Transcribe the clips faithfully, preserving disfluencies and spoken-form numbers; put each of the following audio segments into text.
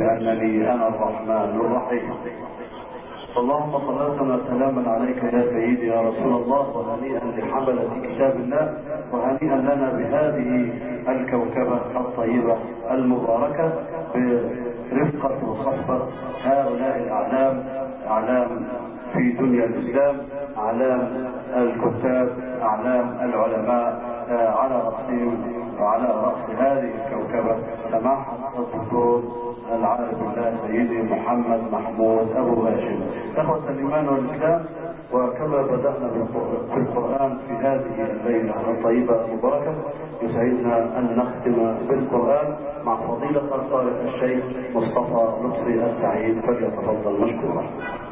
بأنني أنا الرحمن الرحيم. اللهم صلاة وسلاما عليك يا سيدي يا رسول الله، وهنيئا لحملة كتاب الله، وهنيئا لنا بهذه الكوكبة الطيبة المباركة برفقة وصحبة هؤلاء الأعلام، أعلام في دنيا الإسلام، أعلام الكتاب، أعلام العلماء، على رأسهم وعلى رأس هذه الكوكبة سماحة الدكتور العارف بالله سيدي محمد محمود أبو هاشم. إخوة الإيمان والإسلام، وكما بدأنا في القرآن في هذه الليلة الطيبة المباركة، يسعدنا أن نختم بالقرآن مع فضيلة القارئ الشيخ مصطفى لطفي السعيد، فليتفضل مشكورا.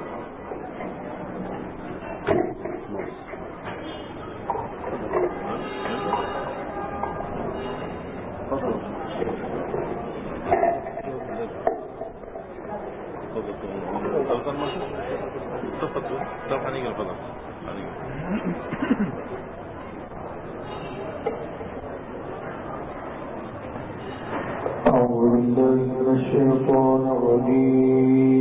أعوذ بالله من الشيطان الرجيم.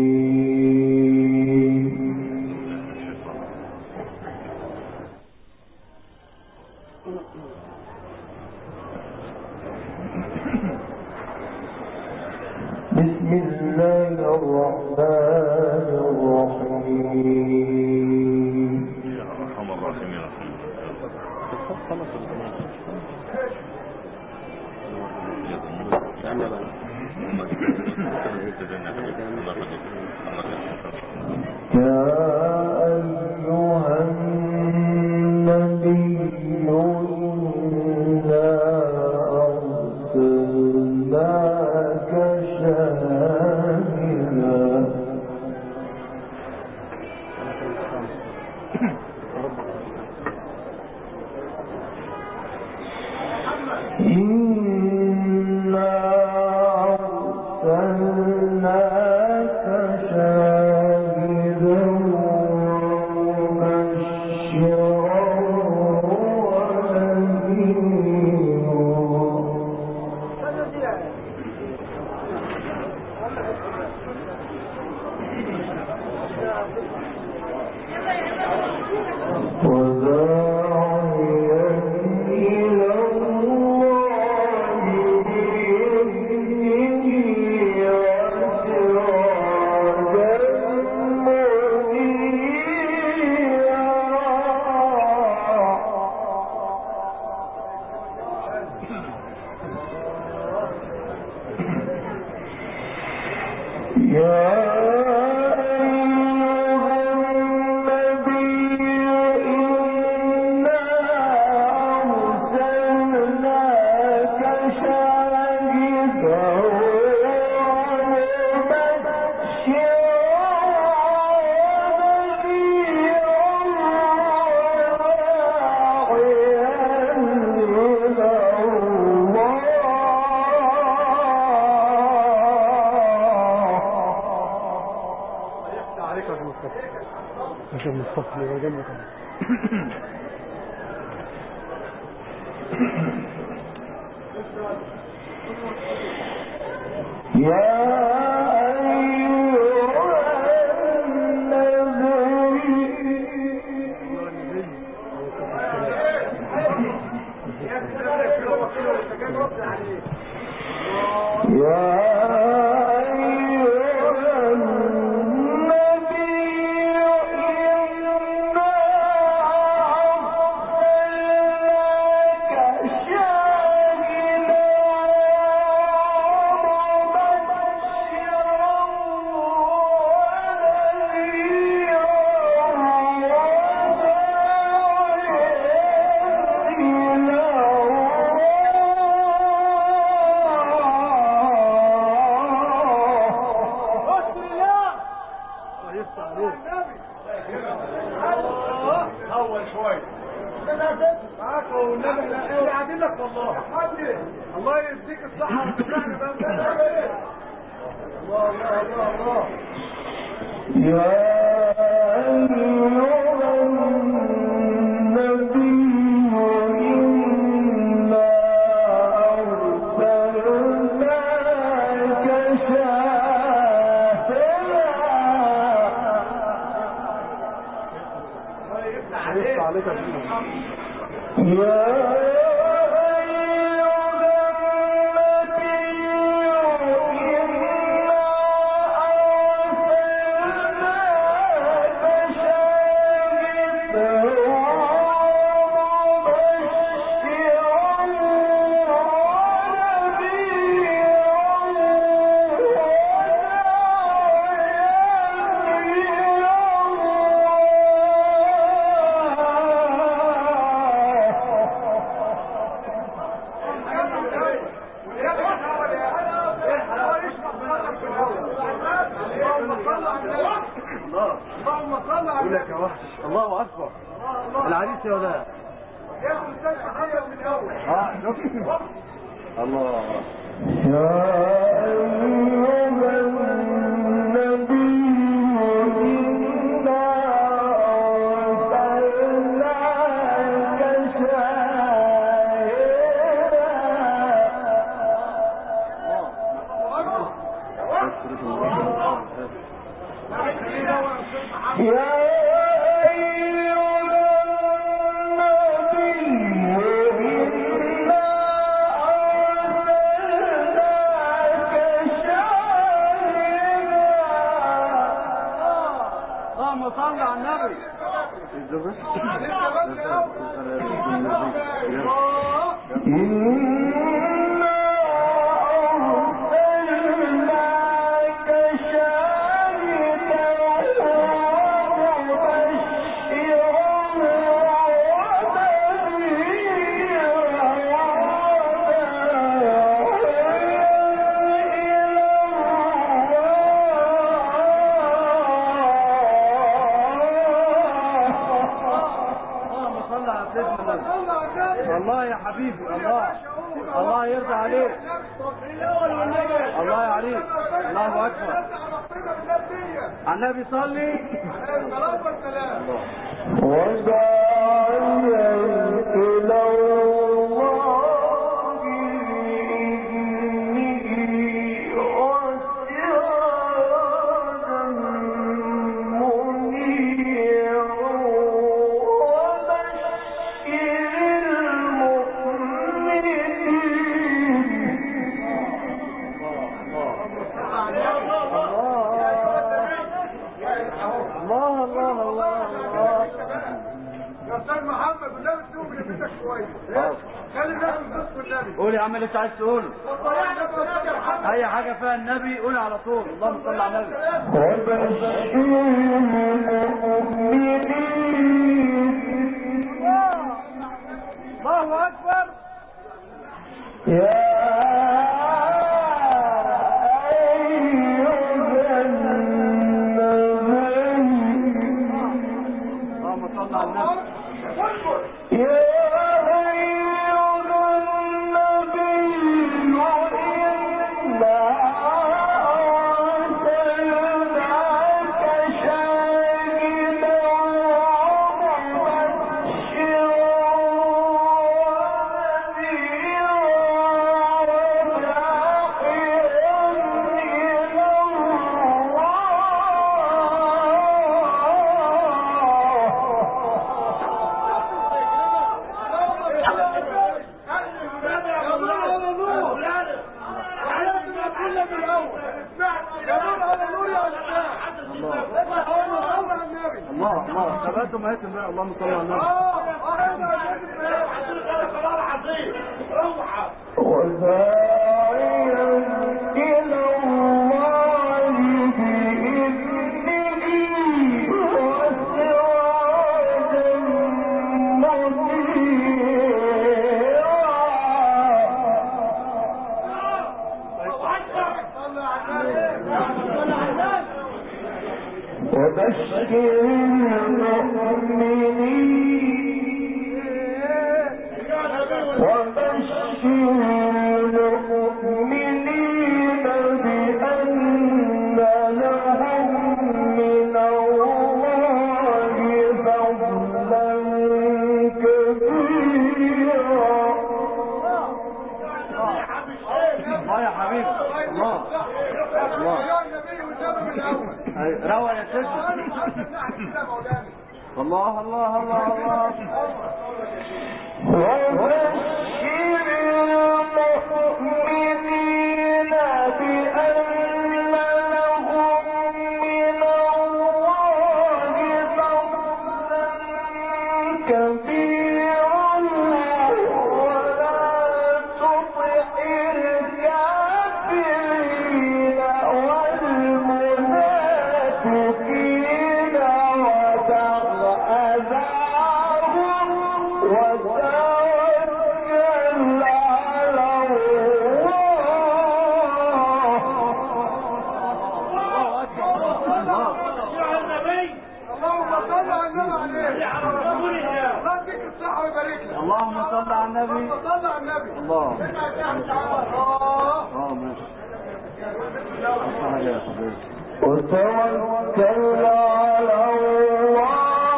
بسم الله الرحمن الرحيم. يا أرحم الراحمين. يا أيها النبي إنا أرسلناك شاهدا إنا أرسلناك شاهدا ومبشرا وداعيا إلى الله بإذنه وسراجا منيرا. يا عشان مصطفى اللي جنبك. يا الله يديك الصحة والسعادة بقى. الله الله الله الله. يا أيها النبي إنا أرسلناك شاهدا الله اكبر. العريس يا ولاد اه الله. صلى على النبي. الله يا حبيبي، الله الله يرضى عليك، الله يعليك، الله اكبر. على النبي صلي وداعيا الى الله قول يا عم اللي انت عايز تقوله، اي حاجه فيها النبي قول على طول. اللهم صل على النبي. الله اكبر. يا الله الله ثباتوا ما يتم بقى. اللهم صل على النبي. وداعيا الى الله باذنه وسراجا منيرا وبشر المؤمنين وبشر المؤمنين بأن لهم من الله فضلا كبيرا. الله يا حبيبي، الله الله روى يا سيدي. الله الله الله الله اللهم صل على النبي. اللهم صل على النبي. الله. اه ماشي. وتوكل على الله.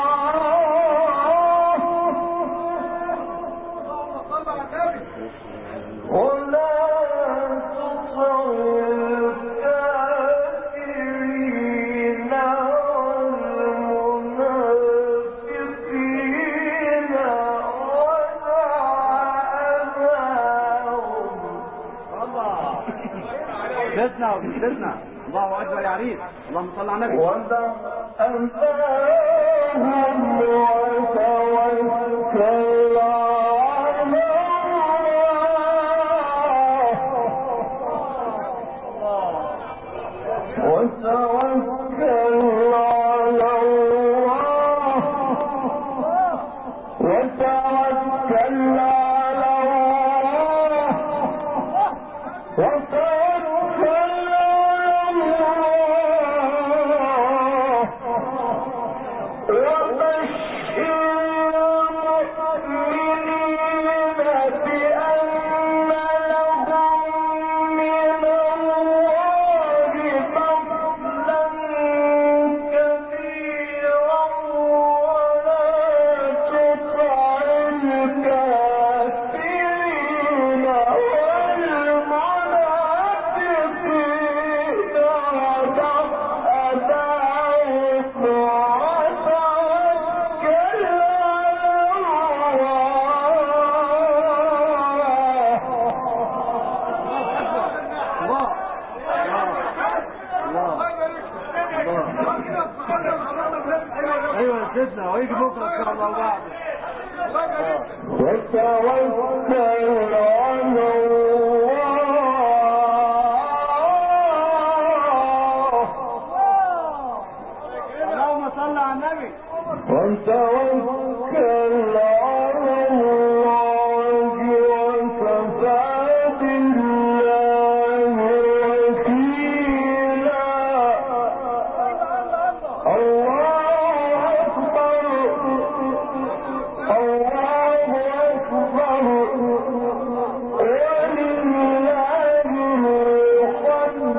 اللهم صل على النبي. ولا تطع الكافرين والمنافقين استثنى واستثنى. الله اكبر يا عريس. اللهم صل على النبي. ودع أنفاهم وتوكل ويجي بكره ان شاء الله وبعد. وتوكل على الله. اللهم صل على النبي. وتوكل على الله وكفى بالله وكيلا. الله أكبر الله أكبر ولله الحمد.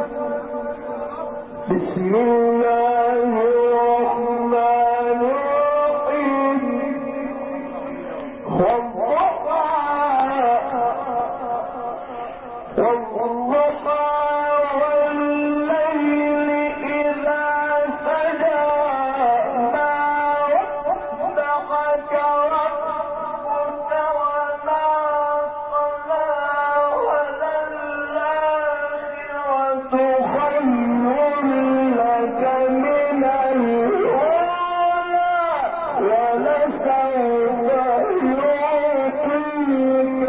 بسم الله الرحمن الرحيم. والضحى والضحى والليل إذا سجى ما ودعك ربك وما قلى وللآخرة خير لك من الأولى ولسوف يعطيك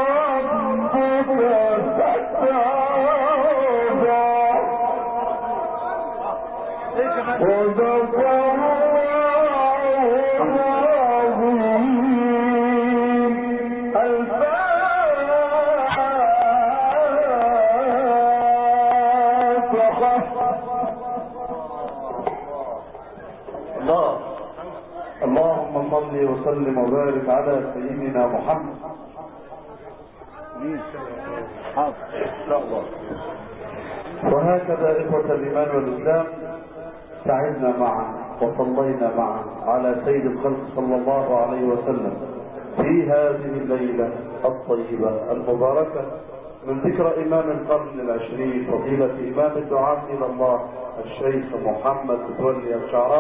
ربك فترضى. صدق الله العظيم. الفاتحة. الله اللهم صل وسلم وبارك على سيدنا محمد. حاضر. وهكذا إخوة الإيمان والإسلام سعدنا معا وصلينا معا على سيد الخلق صلى الله عليه وسلم في هذه الليلة الطيبة المباركة من ذكرى إمام القرن العشرين فضيلة إمام الدعاة إلى الله الشيخ محمد متولي الشعراوي